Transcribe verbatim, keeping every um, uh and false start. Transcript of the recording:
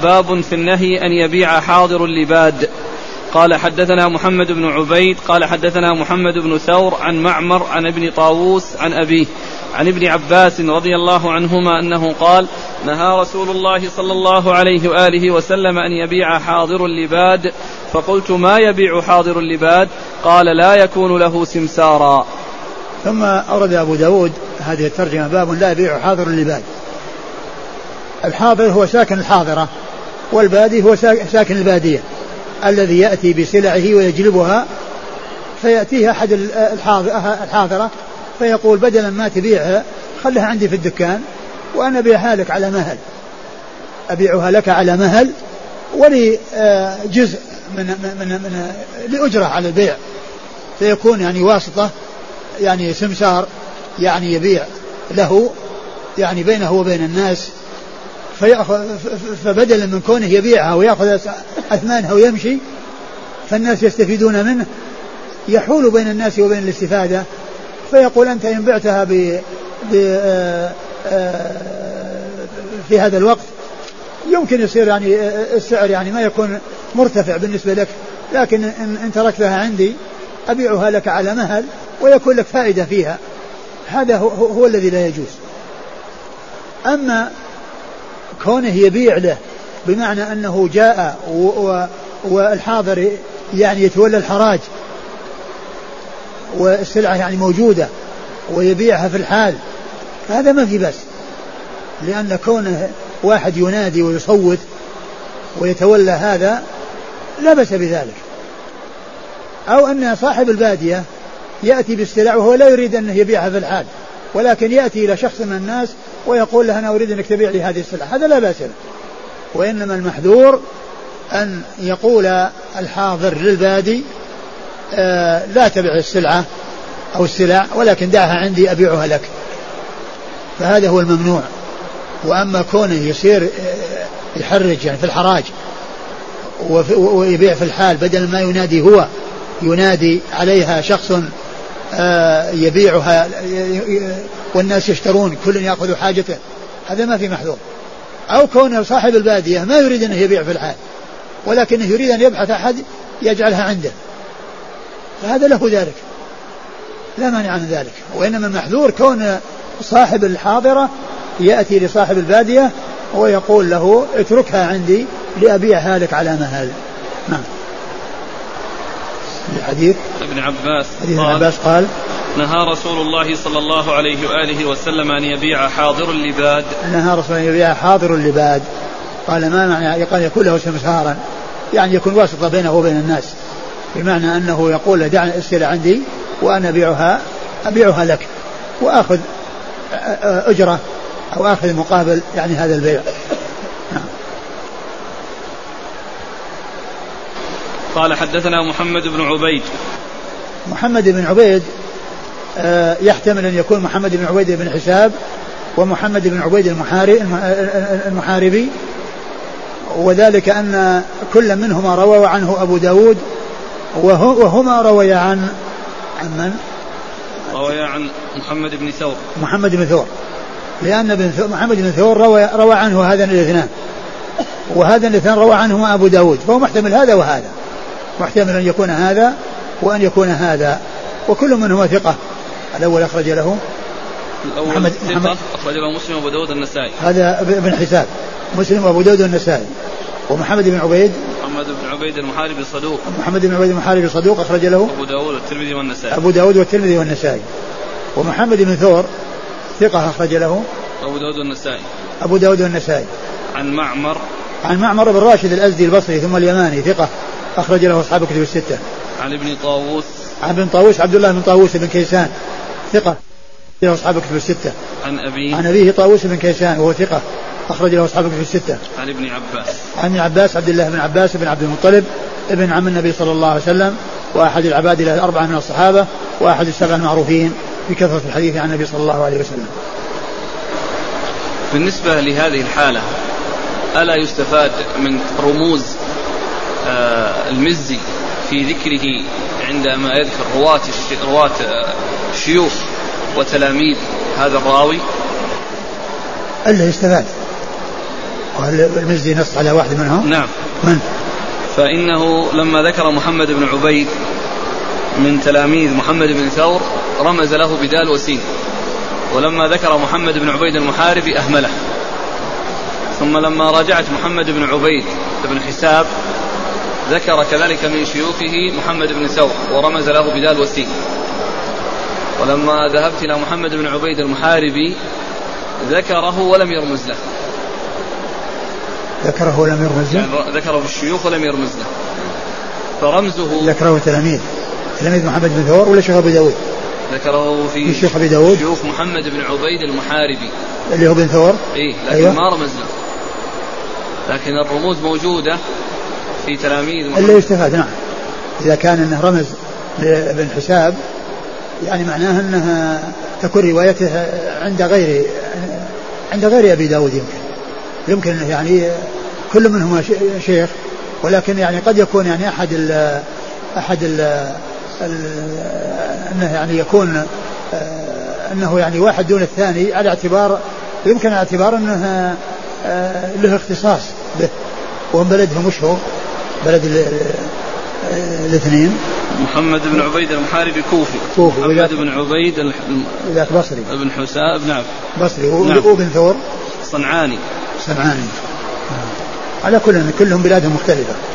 باب في النهي أن يبيع حاضر اللباد. قال حدثنا محمد بن عبيد قال حدثنا محمد بن ثور عن معمر عن ابن طاووس عن أبيه عن ابن عباس رضي الله عنهما أنه قال نهى رسول الله صلى الله عليه وآله وسلم أن يبيع حاضر اللباد. فقلت ما يبيع حاضر اللباد؟ قال لا يكون له سمسارا. ثم أورد أبو داود هذه الترجمة باب لا يبيع حاضر اللباد. الحاضر هو ساكن الحاضرة، والبادي هو ساكن البادية الذي يأتي بسلعه ويجلبها، فيأتيه أحد الحاضرة فيقول بدلا ما تبيعها خلها عندي في الدكان وأنا أبيعها لك على مهل، أبيعها لك على مهل ولي جزء من, من, من لأجرة على البيع، فيكون يعني واسطة يعني سمسار يعني يبيع له يعني بينه وبين الناس، فبدلا من كونه يبيعها ويأخذ أثمانها ويمشي فالناس يستفيدون منه، يحول بين الناس وبين الاستفادة، فيقول أنت إن بعتها ب في هذا الوقت يمكن يصير يعني السعر يعني ما يكون مرتفع بالنسبة لك، لكن إن تركتها عندي أبيعها لك على مهل ويكون لك فائدة فيها. هذا هو, هو الذي لا يجوز. أما كونه يبيع له بمعنى أنه جاء والحاضر يعني يتولى الحراج والسلعة يعني موجودة ويبيعها في الحال، هذا ما في بس، لأن كونه واحد ينادي ويصوت ويتولى هذا لا بأس بذلك. أو أن صاحب البادية يأتي بالسلع وهو لا يريد أن يبيعها في الحال، ولكن يأتي إلى شخص من الناس ويقول له أنا أريد أنك تبيع لي هذه السلعة، هذا لا بأس له. وإنما المحذور أن يقول الحاضر للبادي آه لا تبيع السلعة أو السلع ولكن دعها عندي أبيعها لك، فهذا هو الممنوع. وأما كونه يصير يحرج يعني في الحراج ويبيع في الحال بدل ما ينادي هو ينادي عليها شخص يبيعها والناس يشترون كل يأخذ حاجته، هذا ما في محذور. أو كونه صاحب البادية ما يريد أنه يبيع في الحال ولكنه يريد أن يبحث أحد يجعلها عنده، فهذا له ذلك لا مانع عن ذلك. وإنما المحذور كون صاحب الحاضرة يأتي لصاحب البادية ويقول له اتركها عندي لأبيعها لك على مهل. نعم. الحديث ابن عباس ابن عباس قال نهى رسول الله صلى الله عليه وآله وسلم أن يبيع حاضر اللباد. نهى رسول الله أن يبيع حاضر اللباد. قال ما معنى؟ قال يكون له سمسارا يعني يكون واسطة بينه وبين الناس، بمعنى أنه يقول له دعني السلعة عندي وأنا أبيعها أبيعها لك وأخذ أجرة أو أخذ مقابل يعني هذا البيع. قال حدثنا محمد بن عبيد. محمد بن عبيد يحتمل أن يكون محمد بن عبيد بن حساب ومحمد بن عبيد المحاربي، وذلك أن كل منهما روى عنه أبو داود وهما روي عن عن من؟ روي عن محمد بن ثور. محمد بن ثور لأن بن محمد بن ثور روى, روى عنه هذا الاثنان، وهذا الاثنان روى عنهما أبو داود، فهو محتمل هذا وهذا، محتمل أن يكون هذا وأن يكون هذا، وكل منهما ثقة. الأول أخرج له الأول محمد ثقة أخرج له مسلم وأبو داود النسائي، هذا ابن حساب مسلم وأبو داود النسائي. ومحمد بن عبيد محمد بن عبيد المحاربي صدوق محمد بن عبيد المحاربي صدوق أخرج له أبو داود والترمذي والنسائي أبو داود والترمذي والنسائي. ومحمد بن ثور ثقة أخرج له أبو داود والنسائي أبو داود والنسائي. عن معمر عن معمر بن راشد الأزدي البصري ثم اليماني ثقة أخرج له أصحاب الكتب الستة. عن ابن طاووس عن ابن طاووس عبد الله بن طاووس بن كيسان ثقة أخرج له أصحاب الكتب الستة. عن أبيه عن أبيه طاووس بن كيسان وهو ثقة أخرج له أصحاب الكتب الستة. عن ابن عباس عن ابن عباس عبد الله بن عباس بن عبد المطلب ابن عم النبي صلى الله عليه وسلم وأحد العباد الأربعة من الصحابة وأحد السبع المعروفين بكثرة الحديث عن النبي صلى الله عليه وسلم. بالنسبة لهذه الحالة ألا يستفاد من رموز آه المزي في ذكره عندما يذكر رواة رواة شيوخ وتلاميذ هذا الراوي؟ ألا يستفاد وهل المزي نص على واحد منهم؟ نعم. من؟ فإنه لما ذكر محمد بن عبيد من تلاميذ محمد بن ثور رمز له بدال وسين، ولما ذكر محمد بن عبيد المحاربي أهمله، ثم لما راجعت محمد بن عبيد بن حساب ذكر كذلك من شيوخه محمد بن ثور ورمز له بدال وسين، ولما ذهبت إلى محمد بن عبيد المحاربي ذكره ولم يرمز له. ذكره ولم يرمز له؟ يعني ذكره في الشيوخ ولم يرمز له، فرمزه ذكره تلاميذ تلاميذ محمد بن ثور ولا شيخ أبي داود؟ ذكره في الشيخ أبي داود شيوخ محمد بن عبيد المحاربي اللي هو بن ثور. إيه لكن أيوة. ما رمز له، لكن الرموز موجودة في تلاميذ محمد. اللي يستفاد نعم، إذا كان أنه رمز لابن حساب يعني معناه أنها تكون روايته عند غير عند غير أبي داود، يمكن يمكن يعني كل منهما شيخ، ولكن يعني قد يكون يعني أحد ال أحد ال أنه يعني يكون أنه يعني واحد دون الثاني على اعتبار يمكن على اعتبار أنه له اختصاص به، وهم بلدهم وش هو بلد الاثنين. محمد بن عبيد المحاربي كوفي، كوفي محمد بن عبيد ذاك بصري ابن حساب نعم بصري وابن ثور صنعاني صنعاني. على كل كلهم بلادهم مختلفة.